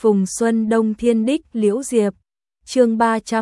Phùng Xuân Đông Thiên Đích Liễu Diệp. Chương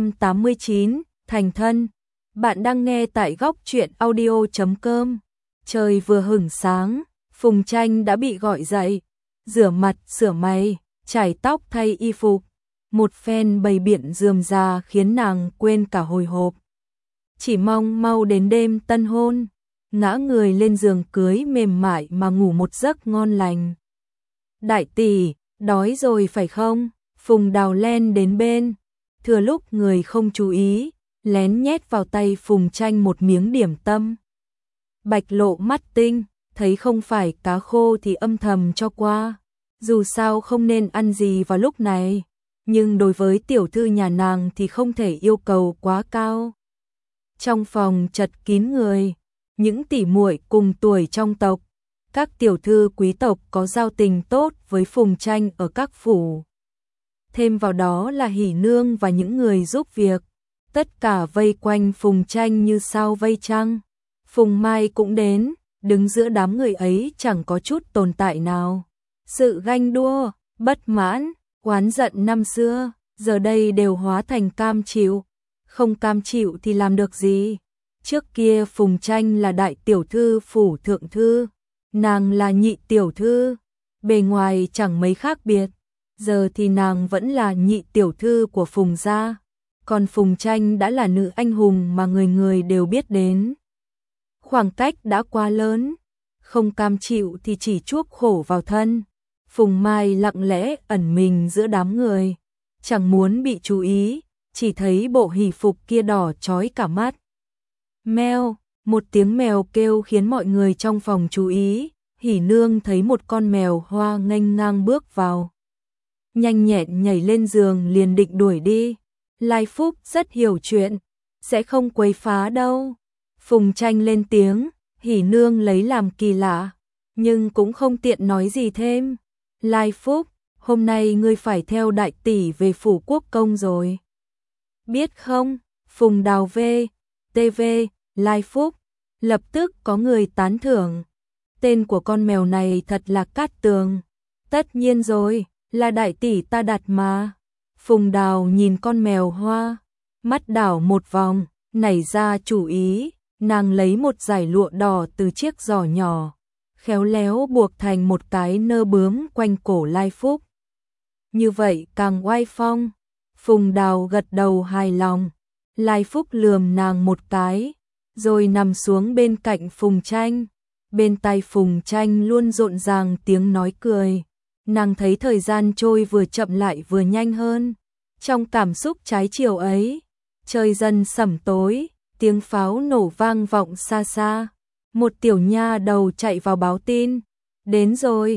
389, thành thân. Bạn đang nghe tại góc truyện audio.com. Trời vừa hửng sáng, Phùng Tranh đã bị gọi dậy, rửa mặt, sửa máy, chải tóc, thay y phục. Một phen bày biện rườm rà khiến nàng quên cả hồi hộp. Chỉ mong mau đến đêm tân hôn, ngã người lên giường cưới mềm mại mà ngủ một giấc ngon lành. Đại tỷ, đói rồi phải không? Phùng Đào len đến bên, thừa lúc người không chú ý, lén nhét vào tay Phùng Tranh một miếng điểm tâm. Bạch Lộ mắt tinh, thấy không phải cá khô thì âm thầm cho qua. Dù sao không nên ăn gì vào lúc này, nhưng đối với tiểu thư nhà nàng thì không thể yêu cầu quá cao. Trong phòng chật kín người, những tỷ muội cùng tuổi trong tộc, các tiểu thư quý tộc có giao tình tốt với Phùng Tranh ở các phủ. Thêm vào đó là Hỉ Nương và những người giúp việc, tất cả vây quanh Phùng Tranh như sao vây trăng. Phùng Mai cũng đến, đứng giữa đám người ấy chẳng có chút tồn tại nào. Sự ganh đua, bất mãn, oán giận năm xưa, giờ đây đều hóa thành cam chịu. Không cam chịu thì làm được gì? Trước kia Phùng Tranh là đại tiểu thư phủ thượng thư, nàng là nhị tiểu thư, bề ngoài chẳng mấy khác biệt. Giờ thì nàng vẫn là nhị tiểu thư của Phùng gia, còn Phùng Tranh đã là nữ anh hùng mà người người đều biết đến. Khoảng cách đã quá lớn, không cam chịu thì chỉ chuốc khổ vào thân. Phùng Mai lặng lẽ ẩn mình giữa đám người, chẳng muốn bị chú ý, chỉ thấy bộ hỷ phục kia đỏ chói cả mắt. Meo, một tiếng mèo kêu khiến mọi người trong phòng chú ý. Hỉ Nương thấy một con mèo hoa nghênh ngang bước vào, nhanh nhẹn nhảy lên giường liền định đuổi đi. Lai Phúc rất hiểu chuyện, sẽ không quấy phá đâu. Phùng Tranh lên tiếng, Hỉ Nương lấy làm kỳ lạ, nhưng cũng không tiện nói gì thêm. Lai Phúc, hôm nay ngươi phải theo đại tỷ về phủ quốc công rồi. Biết không? Phùng Đào TV, Lai Phúc. Lập tức có người tán thưởng. Tên của con mèo này thật là Cát Tường. Tất nhiên rồi, là đại tỷ ta đặt mà. Phùng Đào nhìn con mèo hoa, mắt đảo một vòng, nảy ra chủ ý. Nàng lấy một dải lụa đỏ từ chiếc giỏ nhỏ, khéo léo buộc thành một cái nơ bướm quanh cổ Lai Phúc. Như vậy càng oai phong. Phùng Đào gật đầu hài lòng. Lai Phúc lườm nàng một cái, rồi nằm xuống bên cạnh Phùng Tranh. Bên tai Phùng Tranh luôn rộn ràng tiếng nói cười. Nàng thấy thời gian trôi vừa chậm lại vừa nhanh hơn. Trong cảm xúc trái chiều ấy, trời dần sẩm tối, tiếng pháo nổ vang vọng xa xa. Một tiểu nha đầu chạy vào báo tin. Đến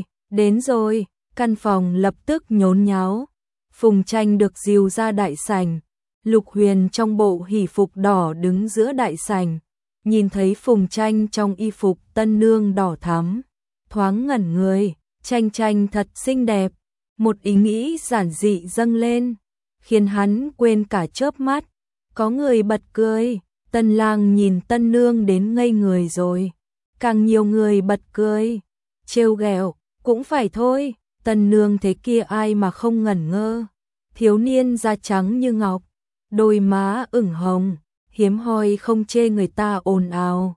rồi, căn phòng lập tức nhốn nháo. Phùng Tranh được dìu ra đại sảnh. Lục Huyền trong bộ hỷ phục đỏ đứng giữa đại sảnh, nhìn thấy Phùng Tranh trong y phục tân nương đỏ thắm, thoáng ngẩn người. Tranh thật xinh đẹp. Một ý nghĩ giản dị dâng lên, khiến hắn quên cả chớp mắt. Có người bật cười. Tân lang nhìn tân nương đến ngây người rồi. Càng nhiều người bật cười, trêu ghẹo, cũng phải thôi, tân nương thế kia ai mà không ngẩn ngơ. Thiếu niên da trắng như ngọc, đôi má ửng hồng, hiếm hoi không chê người ta ồn ào.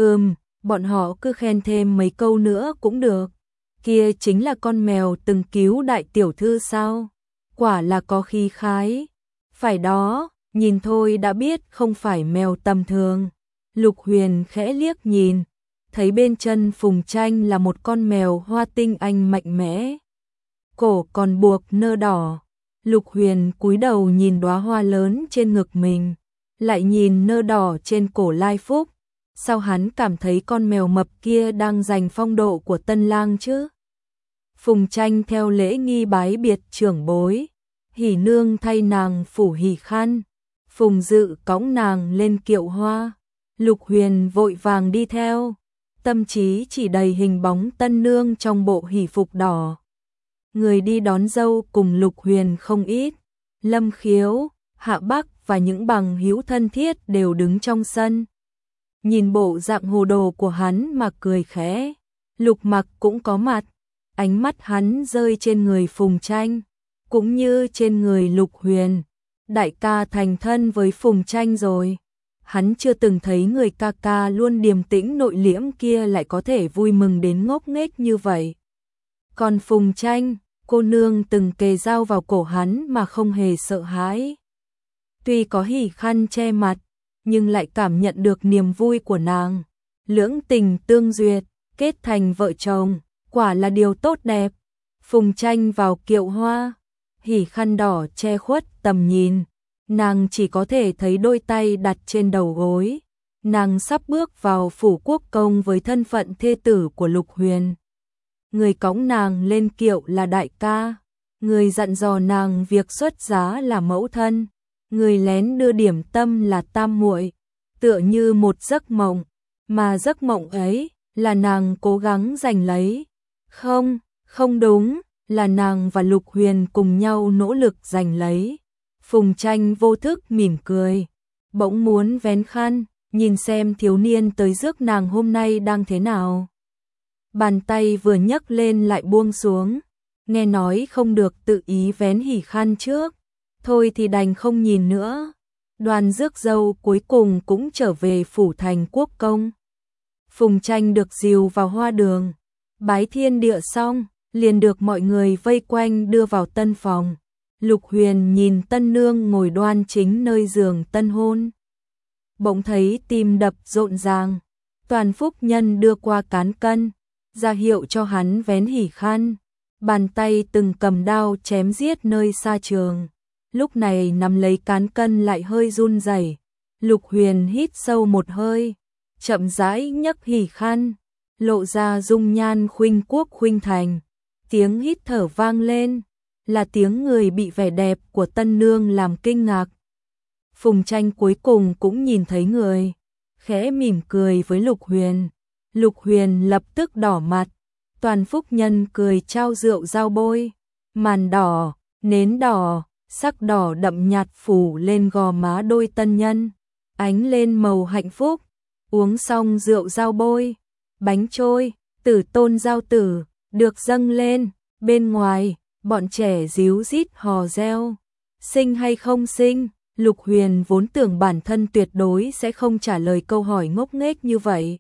Bọn họ cứ khen thêm mấy câu nữa cũng được. Kia chính là con mèo từng cứu đại tiểu thư sao? Quả là có khí khái. Phải đó, nhìn thôi đã biết không phải mèo tầm thường. Lục Huyền khẽ liếc nhìn, thấy bên chân Phùng Tranh là một con mèo hoa tinh anh mạnh mẽ, cổ còn buộc nơ đỏ. Lục Huyền cúi đầu nhìn đóa hoa lớn trên ngực mình, lại nhìn nơ đỏ trên cổ Lai Phúc. Sao hắn cảm thấy con mèo mập kia đang giành phong độ của tân lang chứ? Phùng Tranh theo lễ nghi bái biệt trưởng bối, Hỉ Nương thay nàng phủ hỉ khăn, Phùng Dự cõng nàng lên kiệu hoa. Lục Huyền vội vàng đi theo, tâm trí chỉ đầy hình bóng tân nương trong bộ hỷ phục đỏ. Người đi đón dâu cùng Lục Huyền không ít, Lâm Khiếu, Hạ Bắc và những bằng hữu thân thiết đều đứng trong sân. Nhìn bộ dạng hồ đồ của hắn mà cười khẽ. Lục Mặc cũng có mặt, ánh mắt hắn rơi trên người Phùng Tranh, cũng như trên người Lục Huyền. Đại ca thành thân với Phùng Tranh rồi. Hắn chưa từng thấy người ca ca luôn điềm tĩnh nội liễm kia lại có thể vui mừng đến ngốc nghếch như vậy. Còn Phùng Tranh, cô nương từng kề dao vào cổ hắn mà không hề sợ hãi. Tuy có hỉ khăn che mặt, nhưng lại cảm nhận được niềm vui của nàng. Lưỡng tình tương duyệt, kết thành vợ chồng, quả là điều tốt đẹp. Phùng Tranh vào kiệu hoa, hỉ khăn đỏ che khuất tầm nhìn. Nàng chỉ có thể thấy đôi tay đặt trên đầu gối. Nàng sắp bước vào phủ quốc công với thân phận thê tử của Lục Huyền. Người cõng nàng lên kiệu là đại ca, người dặn dò nàng việc xuất giá là mẫu thân, người lén đưa điểm tâm là tam muội, tựa như một giấc mộng, mà giấc mộng ấy là nàng cố gắng giành lấy. Không, không đúng, là nàng và Lục Huyền cùng nhau nỗ lực giành lấy. Phùng Tranh vô thức mỉm cười, bỗng muốn vén khăn, nhìn xem thiếu niên tới rước nàng hôm nay đang thế nào. Bàn tay vừa nhấc lên lại buông xuống, nghe nói không được tự ý vén hỉ khăn trước, thôi thì đành không nhìn nữa. Đoàn rước dâu cuối cùng cũng trở về phủ thành quốc công. Phùng Tranh được dìu vào hoa đường, bái thiên địa xong, liền được mọi người vây quanh đưa vào tân phòng. Lục Huyền nhìn tân nương ngồi đoan chính nơi giường tân hôn. Bỗng thấy tim đập rộn ràng, Toàn Phúc Nhân đưa qua cán cân, ra hiệu cho hắn vén hỉ khăn, bàn tay từng cầm đao chém giết nơi xa trường. Lúc này nắm lấy cán cân lại hơi run rẩy. Lục Huyền hít sâu một hơi, chậm rãi nhấc hỉ khăn, lộ ra dung nhan khuynh quốc khuynh thành. Tiếng hít thở vang lên, là tiếng người bị vẻ đẹp của tân nương làm kinh ngạc. Phùng Tranh cuối cùng cũng nhìn thấy người, khẽ mỉm cười với Lục Huyền. Lục Huyền lập tức đỏ mặt, Toàn Phúc Nhân cười trao rượu giao bôi, màn đỏ, nến đỏ, sắc đỏ đậm nhạt phủ lên gò má đôi tân nhân, ánh lên màu hạnh phúc. Uống xong rượu giao bôi, bánh trôi, tử tôn giao tử, được dâng lên, bên ngoài, bọn trẻ ríu rít hò reo. Sinh hay không sinh? Lục Huyền vốn tưởng bản thân tuyệt đối sẽ không trả lời câu hỏi ngốc nghếch như vậy.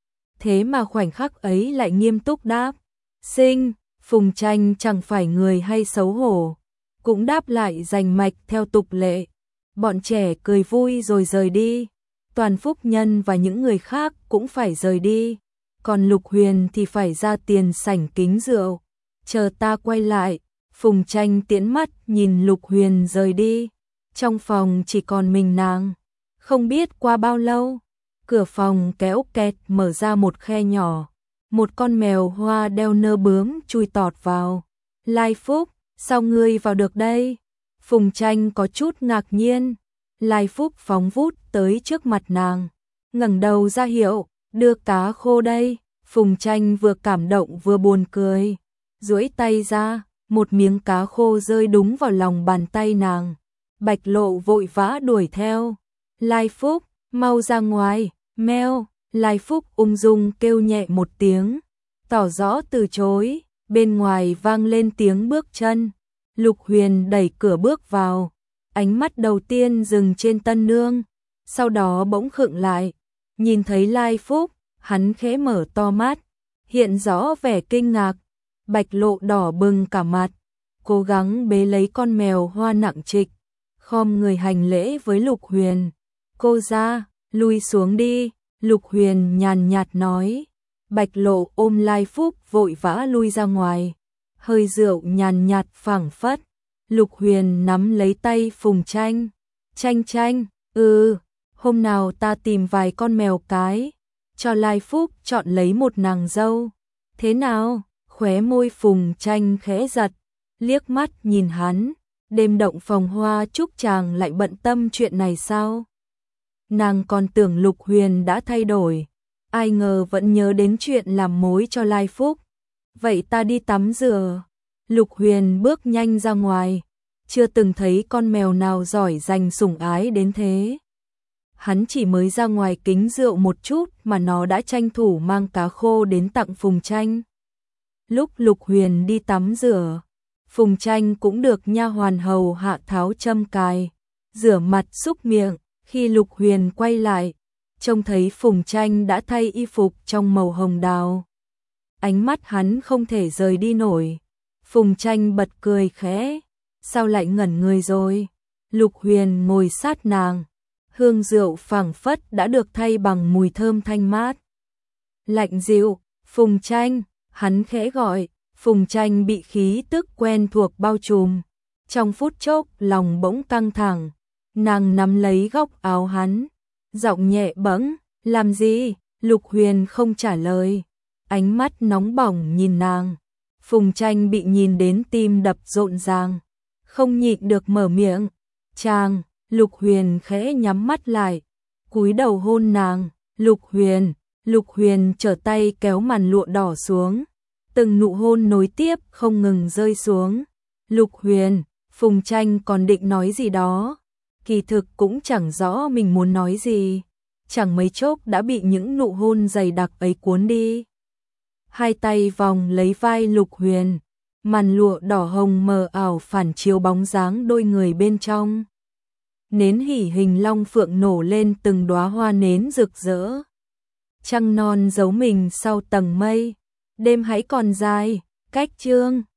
Thế mà khoảnh khắc ấy lại nghiêm túc đáp. Sinh. Phùng Tranh chẳng phải người hay xấu hổ, cũng đáp lại rành mạch theo tục lệ. Bọn trẻ cười vui rồi rời đi. Toàn Phúc Nhân và những người khác cũng phải rời đi. Còn Lục Huyền thì phải ra tiền sảnh kính rượu. Chờ ta quay lại. Phùng Tranh tiễn mắt nhìn Lục Huyền rời đi. Trong phòng chỉ còn mình nàng. Không biết qua bao lâu, cửa phòng kéo kẹt mở ra một khe nhỏ. Một con mèo hoa đeo nơ bướm chui tọt vào. Lai Phúc, sao ngươi vào được đây? Phùng Tranh có chút ngạc nhiên. Lai Phúc phóng vút tới trước mặt nàng, ngẩng đầu ra hiệu, đưa cá khô đây. Phùng Tranh vừa cảm động vừa buồn cười, duỗi tay ra, một miếng cá khô rơi đúng vào lòng bàn tay nàng. Bạch Lộ vội vã đuổi theo. Lai Phúc, mau ra ngoài, meo. Lai Phúc ung dung kêu nhẹ một tiếng, tỏ rõ từ chối. Bên ngoài vang lên tiếng bước chân. Lục Huyền đẩy cửa bước vào, ánh mắt đầu tiên dừng trên tân nương, sau đó bỗng khựng lại. Nhìn thấy Lai Phúc, hắn khẽ mở to mắt, hiện rõ vẻ kinh ngạc. Bạch Lộ đỏ bừng cả mặt, cố gắng bế lấy con mèo hoa nặng trịch, khom người hành lễ với Lục Huyền. Cô ra, lui xuống đi. Lục Huyền nhàn nhạt nói. Bạch Lộ ôm Lai Phúc vội vã lui ra ngoài, hơi rượu nhàn nhạt phảng phất. Lục Huyền nắm lấy tay Phùng Tranh. Tranh Tranh, hôm nào ta tìm vài con mèo cái, cho Lai Phúc chọn lấy một nàng dâu. Thế nào? Khóe môi Phùng Tranh khẽ giật, liếc mắt nhìn hắn. Đêm động phòng hoa chúc chàng lại bận tâm chuyện này sao? Nàng còn tưởng Lục Huyền đã thay đổi, ai ngờ vẫn nhớ đến chuyện làm mối cho Lai Phúc. Vậy ta đi tắm rửa. Lục Huyền bước nhanh ra ngoài, chưa từng thấy con mèo nào giỏi giành sủng ái đến thế. Hắn chỉ mới ra ngoài kính rượu một chút mà nó đã tranh thủ mang cá khô đến tặng Phùng Tranh. Lúc Lục Huyền đi tắm rửa, Phùng Tranh cũng được nha hoàn hầu hạ tháo châm cài, rửa mặt súc miệng. Khi Lục Huyền quay lại, trông thấy Phùng Tranh đã thay y phục trong màu hồng đào. Ánh mắt hắn không thể rời đi nổi. Phùng Tranh bật cười khẽ, sao lại ngẩn người rồi? Lục Huyền ngồi sát nàng, hương rượu phảng phất đã được thay bằng mùi thơm thanh mát. Lạnh dịu, Phùng Tranh, hắn khẽ gọi. Phùng Tranh bị khí tức quen thuộc bao trùm, trong phút chốc lòng bỗng căng thẳng, nàng nắm lấy góc áo hắn, giọng nhẹ bẫng, làm gì? Lục Huyền không trả lời, ánh mắt nóng bỏng nhìn nàng. Phùng Tranh bị nhìn đến tim đập rộn ràng, không nhịn được mở miệng, chàng. Lục Huyền khẽ nhắm mắt lại, cúi đầu hôn nàng. Lục Huyền trở tay kéo màn lụa đỏ xuống, từng nụ hôn nối tiếp không ngừng rơi xuống. Lục Huyền, Phùng Tranh còn định nói gì đó, kỳ thực cũng chẳng rõ mình muốn nói gì, chẳng mấy chốc đã bị những nụ hôn dày đặc ấy cuốn đi. Hai tay vòng lấy vai Lục Huyền, màn lụa đỏ hồng mờ ảo phản chiếu bóng dáng đôi người bên trong. Nến hỉ hình long phượng nổ lên từng đóa hoa nến rực rỡ. Trăng non giấu mình sau tầng mây, đêm hãy còn dài, cách chương